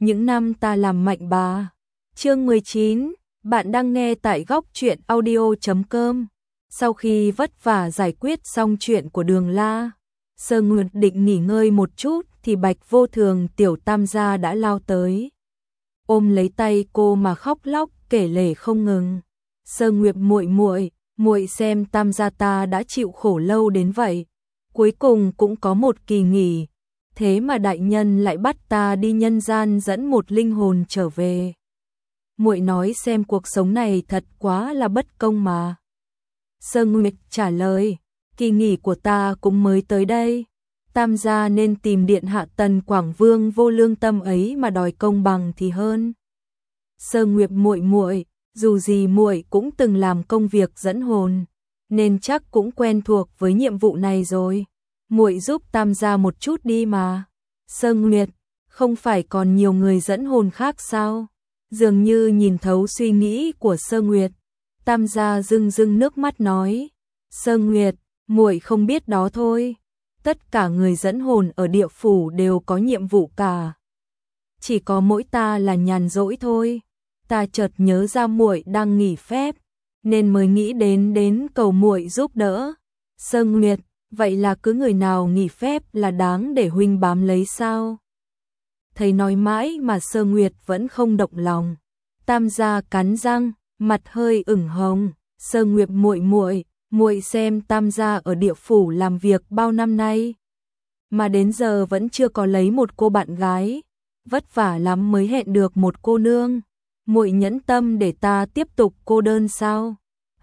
những năm ta làm mạnh bà. Chương 19, bạn đang nghe tại góc truyện audio.com. Sau khi vất vả giải quyết xong chuyện của Đường La, Sơ Nguyệt định nghỉ ngơi một chút thì Bạch Vô Thường tiểu tam gia đã lao tới. Ôm lấy tay cô mà khóc lóc kể lể không ngừng. Sơ Nguyệt muội xem tam gia ta đã chịu khổ lâu đến vậy, cuối cùng cũng có một kỳ nghỉ, thế mà đại nhân lại bắt ta đi nhân gian dẫn một linh hồn trở về. Muội nói xem cuộc sống này thật quá là bất công mà. Sơ Nguyệt trả lời, kỳ nghỉ của ta cũng mới tới đây, tam gia nên tìm điện hạ Tần Quảng Vương vô lương tâm ấy mà đòi công bằng thì hơn. Sơ Nguyệt muội, dù gì muội cũng từng làm công việc dẫn hồn, nên chắc cũng quen thuộc với nhiệm vụ này rồi. Muội giúp tam gia một chút đi mà. Sơ Nguyệt, không phải còn nhiều người dẫn hồn khác sao? Dường như nhìn thấu suy nghĩ của Sơ Nguyệt, tam gia rưng nước mắt nói, Sơ Nguyệt, muội không biết đó thôi. Tất cả người dẫn hồn ở địa phủ đều có nhiệm vụ cả. Chỉ có mỗi ta là nhàn rỗi thôi. Ta chợt nhớ ra muội đang nghỉ phép, nên mới nghĩ đến cầu muội giúp đỡ. Sơ Nguyệt, vậy là cứ người nào nghỉ phép là đáng để huynh bám lấy sao? Thấy nói mãi mà Sơ Nguyệt vẫn không động lòng. Tam gia cắn răng, mặt hơi ửng hồng. Sơ Nguyệt muội xem tam gia ở địa phủ làm việc bao năm nay, mà đến giờ vẫn chưa có lấy một cô bạn gái, vất vả lắm mới hẹn được một cô nương. Muội nhẫn tâm để ta tiếp tục cô đơn sao?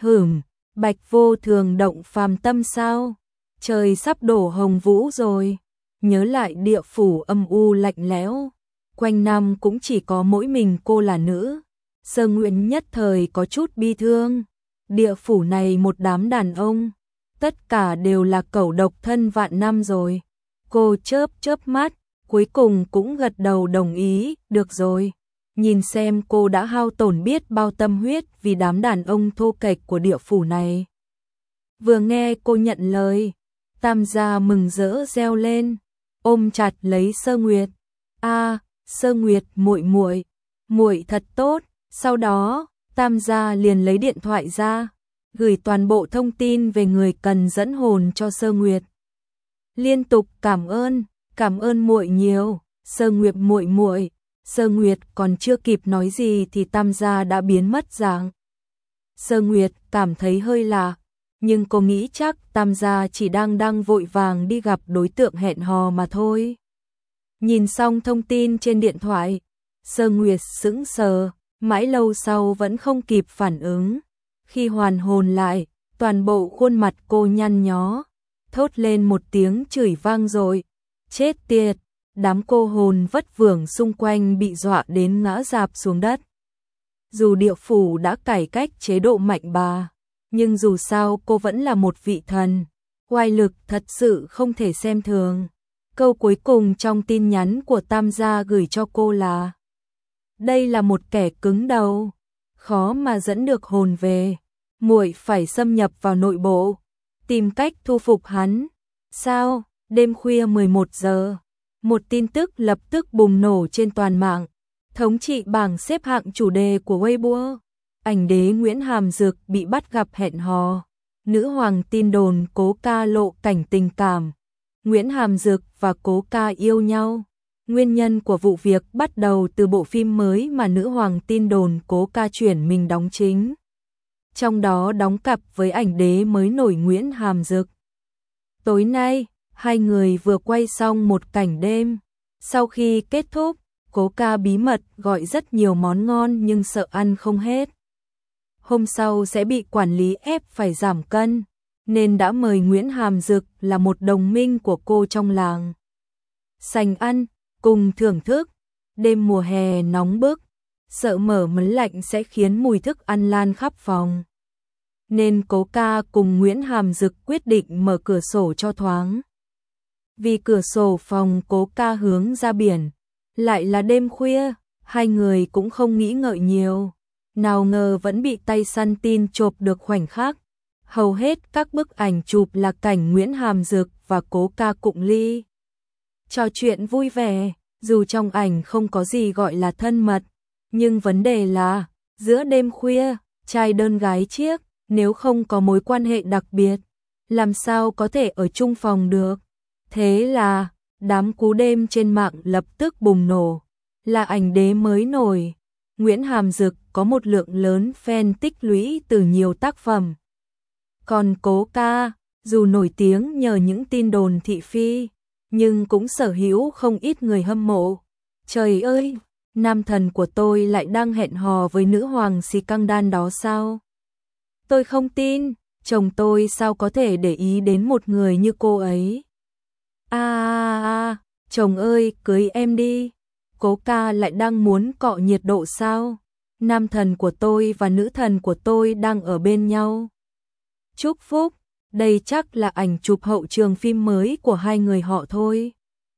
Bạch Vô Thường động phàm tâm sao? Trời sắp đổ hồng vũ rồi. Nhớ lại địa phủ âm u lạnh lẽo, quanh năm cũng chỉ có mỗi mình cô là nữ. Sơ Nguyệt nhất thời có chút bi thương. Địa phủ này một đám đàn ông, tất cả đều là cẩu độc thân vạn năm rồi. Cô chớp mắt, cuối cùng cũng gật đầu đồng ý, được rồi. Nhìn xem cô đã hao tổn biết bao tâm huyết vì đám đàn ông thô kệch của địa phủ này. Vừa nghe cô nhận lời, tam gia mừng rỡ reo lên, ôm chặt lấy Sơ Nguyệt. Sơ Nguyệt muội thật tốt. Sau đó, tam gia liền lấy điện thoại ra, gửi toàn bộ thông tin về người cần dẫn hồn cho Sơ Nguyệt. Liên tục cảm ơn muội nhiều. Sơ Nguyệt muội. Sơ Nguyệt còn chưa kịp nói gì thì tam gia đã biến mất dạng. Sơ Nguyệt cảm thấy hơi lạ, nhưng cô nghĩ chắc tam gia chỉ đang vội vàng đi gặp đối tượng hẹn hò mà thôi. Nhìn xong thông tin trên điện thoại, Sơ Nguyệt sững sờ, mãi lâu sau vẫn không kịp phản ứng. Khi hoàn hồn lại, toàn bộ khuôn mặt cô nhăn nhó, thốt lên một tiếng chửi vang dội, chết tiệt. Đám cô hồn vất vưởng xung quanh bị dọa đến ngã rạp xuống đất. Dù địa phủ đã cải cách chế độ mạnh bà, nhưng dù sao cô vẫn là một vị thần, oai lực thật sự không thể xem thường. Câu cuối cùng trong tin nhắn của tam gia gửi cho cô là: đây là một kẻ cứng đầu, khó mà dẫn được hồn về, muội phải xâm nhập vào nội bộ, tìm cách thu phục hắn. Sao? Đêm khuya 11 giờ. Một tin tức lập tức bùng nổ trên toàn mạng, thống trị bảng xếp hạng chủ đề của Weibo. Ảnh đế Nguyễn Hàm Dược bị bắt gặp hẹn hò, nữ hoàng tin đồn Cố Ca lộ cảnh tình cảm, Nguyễn Hàm Dược và Cố Ca yêu nhau. Nguyên nhân của vụ việc bắt đầu từ bộ phim mới mà nữ hoàng tin đồn Cố Ca chuyển mình đóng chính, trong đó đóng cặp với ảnh đế mới nổi Nguyễn Hàm Dược. Tối nay, hai người vừa quay xong một cảnh đêm. Sau khi kết thúc, Cố Ca bí mật gọi rất nhiều món ngon nhưng sợ ăn không hết. Hôm sau sẽ bị quản lý ép phải giảm cân, nên đã mời Nguyễn Hàm Dược là một đồng minh của cô trong làng sành ăn, cùng thưởng thức. Đêm mùa hè nóng bức, sợ mở mấn lạnh sẽ khiến mùi thức ăn lan khắp phòng, nên Cố Ca cùng Nguyễn Hàm Dược quyết định mở cửa sổ cho thoáng. Vì cửa sổ phòng Cố Ca hướng ra biển, lại là đêm khuya, hai người cũng không nghĩ ngợi nhiều. Nào ngờ vẫn bị tay săn tin chộp được khoảnh khắc. Hầu hết các bức ảnh chụp là cảnh Nguyễn Hàm Dược và Cố Ca cụng ly, trò chuyện vui vẻ. Dù trong ảnh không có gì gọi là thân mật, nhưng vấn đề là, giữa đêm khuya, trai đơn gái chiếc, nếu không có mối quan hệ đặc biệt, làm sao có thể ở chung phòng được. Thế là, đám cú đêm trên mạng lập tức bùng nổ, là ảnh đế mới nổi. Nguyễn Hàm Dực có một lượng lớn fan tích lũy từ nhiều tác phẩm. Còn Cố Ca, dù nổi tiếng nhờ những tin đồn thị phi, nhưng cũng sở hữu không ít người hâm mộ. Trời ơi, nam thần của tôi lại đang hẹn hò với nữ hoàng Skandal đó sao? Tôi không tin, chồng tôi sao có thể để ý đến một người như cô ấy? Chồng ơi, cưới em đi. Cố Ca lại đang muốn cọ nhiệt độ sao? Nam thần của tôi và nữ thần của tôi đang ở bên nhau. Chúc phúc, đây chắc là ảnh chụp hậu trường phim mới của hai người họ thôi.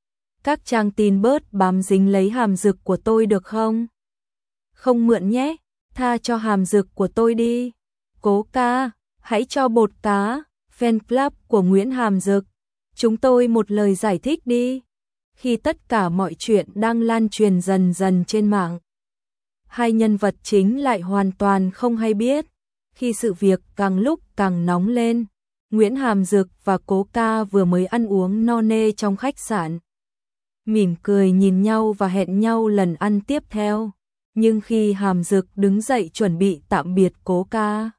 Các trang tin bớt bám dính lấy Hàm Dực của tôi được không? Không mượn nhé, tha cho Hàm Dực của tôi đi. Cố Ca, hãy cho bột cá, fan club của Nguyễn Hàm Dực. Chúng tôi một lời giải thích đi. Khi tất cả mọi chuyện đang lan truyền dần dần trên mạng, hai nhân vật chính lại hoàn toàn không hay biết. Khi sự việc càng lúc càng nóng lên, Nguyễn Hàm Dực và Cố Ca vừa mới ăn uống no nê trong khách sạn, mỉm cười nhìn nhau và hẹn nhau lần ăn tiếp theo. Nhưng khi Hàm Dực đứng dậy chuẩn bị tạm biệt Cố Ca,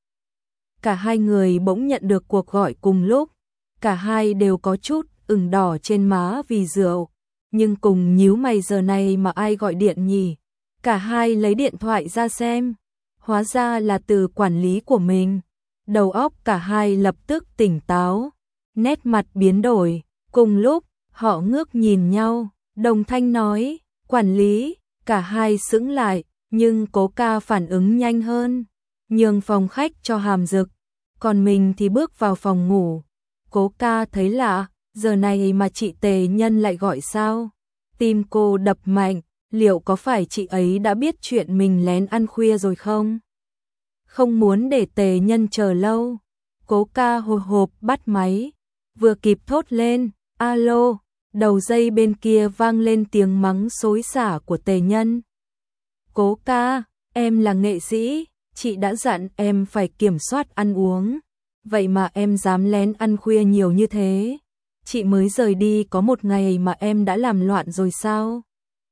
cả hai người bỗng nhận được cuộc gọi cùng lúc. Cả hai đều có chút ửng đỏ trên má vì rượu, nhưng cùng nhíu mày, giờ này mà ai gọi điện nhỉ? Cả hai lấy điện thoại ra xem, hóa ra là từ quản lý của mình. Đầu óc cả hai lập tức tỉnh táo, nét mặt biến đổi. Cùng lúc, họ ngước nhìn nhau, đồng thanh nói, quản lý. Cả hai sững lại, nhưng Cố Ca phản ứng nhanh hơn, nhường phòng khách cho Hàm Dực, còn mình thì bước vào phòng ngủ. Cố Ca thấy lạ, giờ này mà chị Tề Nhân lại gọi sao? Tim cô đập mạnh, liệu có phải chị ấy đã biết chuyện mình lén ăn khuya rồi không? Không muốn để Tề Nhân chờ lâu, Cố Ca hồi hộp bắt máy, vừa kịp thốt lên, alo, đầu dây bên kia vang lên tiếng mắng xối xả của Tề Nhân. Cố Ca, em là nghệ sĩ, chị đã dặn em phải kiểm soát ăn uống. Vậy mà em dám lén ăn khuya nhiều như thế. Chị mới rời đi có một ngày mà em đã làm loạn rồi sao?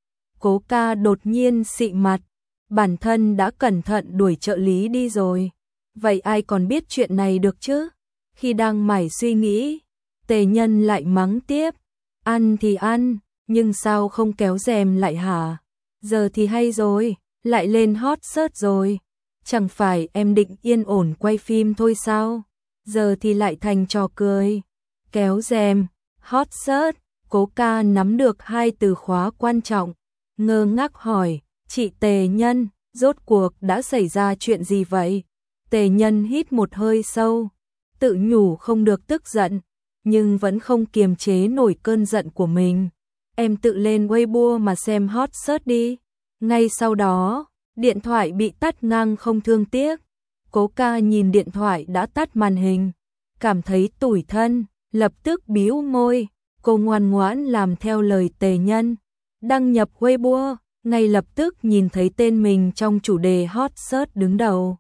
Cố Ca đột nhiên xị mặt, bản thân đã cẩn thận đuổi trợ lý đi rồi. Vậy ai còn biết chuyện này được chứ? Khi đang mải suy nghĩ, Tề Nhân lại mắng tiếp. Ăn thì ăn, nhưng sao không kéo rèm lại hả? Giờ thì hay rồi, lại lên hot search rồi. Chẳng phải em định yên ổn quay phim thôi sao? Giờ thì lại thành trò cười. Kéo rèm, hot search. Cố Ca nắm được hai từ khóa quan trọng, ngơ ngác hỏi, chị Tề Nhân, rốt cuộc đã xảy ra chuyện gì vậy? Tề Nhân hít một hơi sâu, tự nhủ không được tức giận, nhưng vẫn không kiềm chế nổi cơn giận của mình. Em tự lên Weibo mà xem hot search đi. Ngay sau đó, điện thoại bị tắt ngang không thương tiếc. Cố Ca nhìn điện thoại đã tắt màn hình, cảm thấy tủi thân, lập tức bĩu môi. Cô ngoan ngoãn làm theo lời Tề Nhân, đăng nhập Weibo, ngay lập tức nhìn thấy tên mình trong chủ đề hot search đứng đầu.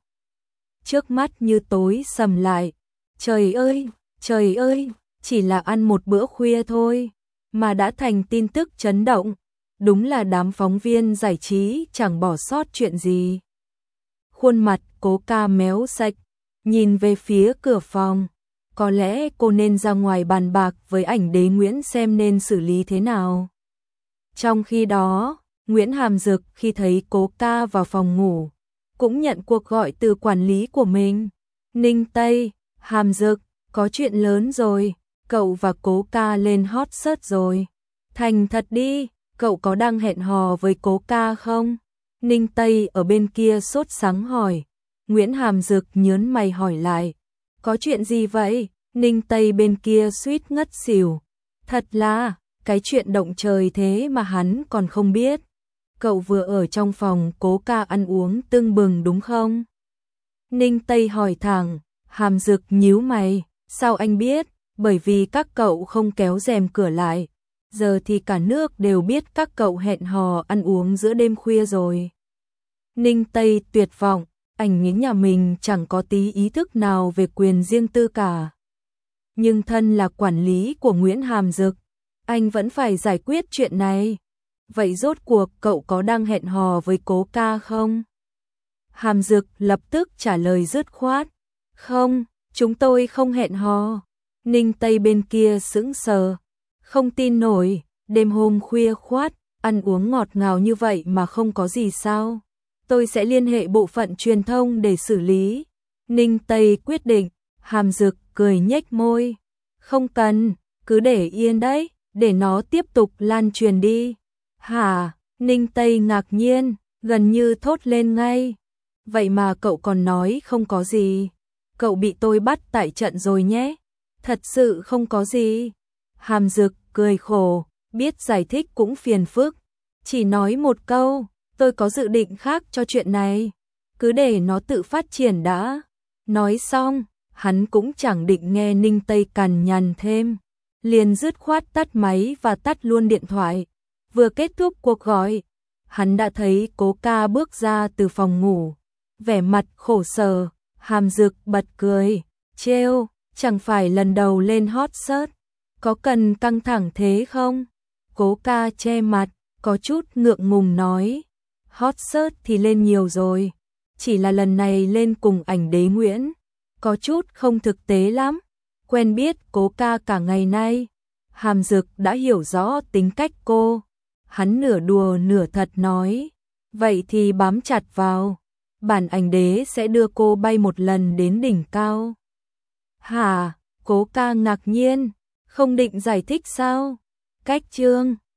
Trước mắt như tối sầm lại. Trời ơi, chỉ là ăn một bữa khuya thôi, mà đã thành tin tức chấn động. Đúng là đám phóng viên giải trí chẳng bỏ sót chuyện gì. Khuôn mặt Cố Ca méo sạch, nhìn về phía cửa phòng. Có lẽ cô nên ra ngoài bàn bạc với ảnh đế Nguyễn xem nên xử lý thế nào. Trong khi đó, Nguyễn Hàm Dực khi thấy Cố Ca vào phòng ngủ, cũng nhận cuộc gọi từ quản lý của mình. Ninh Tây, Hàm Dực, có chuyện lớn rồi, cậu và Cố Ca lên hot search rồi. Thành thật đi, cậu có đang hẹn hò với Cố Ca không? Ninh Tây ở bên kia sốt sắng hỏi. Nguyễn Hàm Dực nhớn mày hỏi lại. Có chuyện gì vậy? Ninh Tây bên kia suýt ngất xỉu. Thật là, cái chuyện động trời thế mà hắn còn không biết. Cậu vừa ở trong phòng Cố Ca ăn uống tưng bừng đúng không? Ninh Tây hỏi thẳng. Hàm Dực nhíu mày. Sao anh biết? Bởi vì các cậu không kéo rèm cửa lại. giờ thì cả nước đều biết các cậu hẹn hò ăn uống giữa đêm khuya rồi. Ninh Tây tuyệt vọng, anh nghĩ nhà mình chẳng có tí ý thức nào về quyền riêng tư cả. Nhưng thân là quản lý của Nguyễn Hàm Dực, anh vẫn phải giải quyết chuyện này. Vậy rốt cuộc cậu có đang hẹn hò với Cố Ca không? Hàm Dực lập tức trả lời dứt khoát. Không, chúng tôi không hẹn hò. Ninh Tây bên kia sững sờ. Không tin nổi, đêm hôm khuya khoát, ăn uống ngọt ngào như vậy mà không có gì sao? Tôi sẽ liên hệ bộ phận truyền thông để xử lý. Ninh Tây quyết định. Hàm Dực cười nhếch môi. Không cần, cứ để yên đấy, để nó tiếp tục lan truyền đi. Hả? Ninh Tây ngạc nhiên, gần như thốt lên ngay. Vậy mà cậu còn nói không có gì. Cậu bị tôi bắt tại trận rồi nhé. Thật sự không có gì. Hàm Dực cười khổ, biết giải thích cũng phiền phức. Chỉ nói một câu, tôi có dự định khác cho chuyện này. Cứ để nó tự phát triển đã. Nói xong, hắn cũng chẳng định nghe Ninh Tây cằn nhằn thêm. Liền dứt khoát tắt máy và tắt luôn điện thoại. Vừa kết thúc cuộc gọi, hắn đã thấy Cố Ca bước ra từ phòng ngủ. Vẻ mặt khổ sở, Hàm Dực bật cười. Trêu, chẳng phải lần đầu lên hot search. Có cần căng thẳng thế không? Cố Ca che mặt, có chút ngượng ngùng nói. Hot search thì lên nhiều rồi. Chỉ là lần này lên cùng ảnh Đế Nguyễn. Có chút không thực tế lắm. Quen biết Cố Ca cả ngày nay. Hàm Dực đã hiểu rõ tính cách cô. Hắn nửa đùa nửa thật nói. Vậy thì bám chặt vào. Bản ảnh Đế sẽ đưa cô bay một lần đến đỉnh cao. Hả? Cố Ca ngạc nhiên. Không định giải thích sao? Cách chương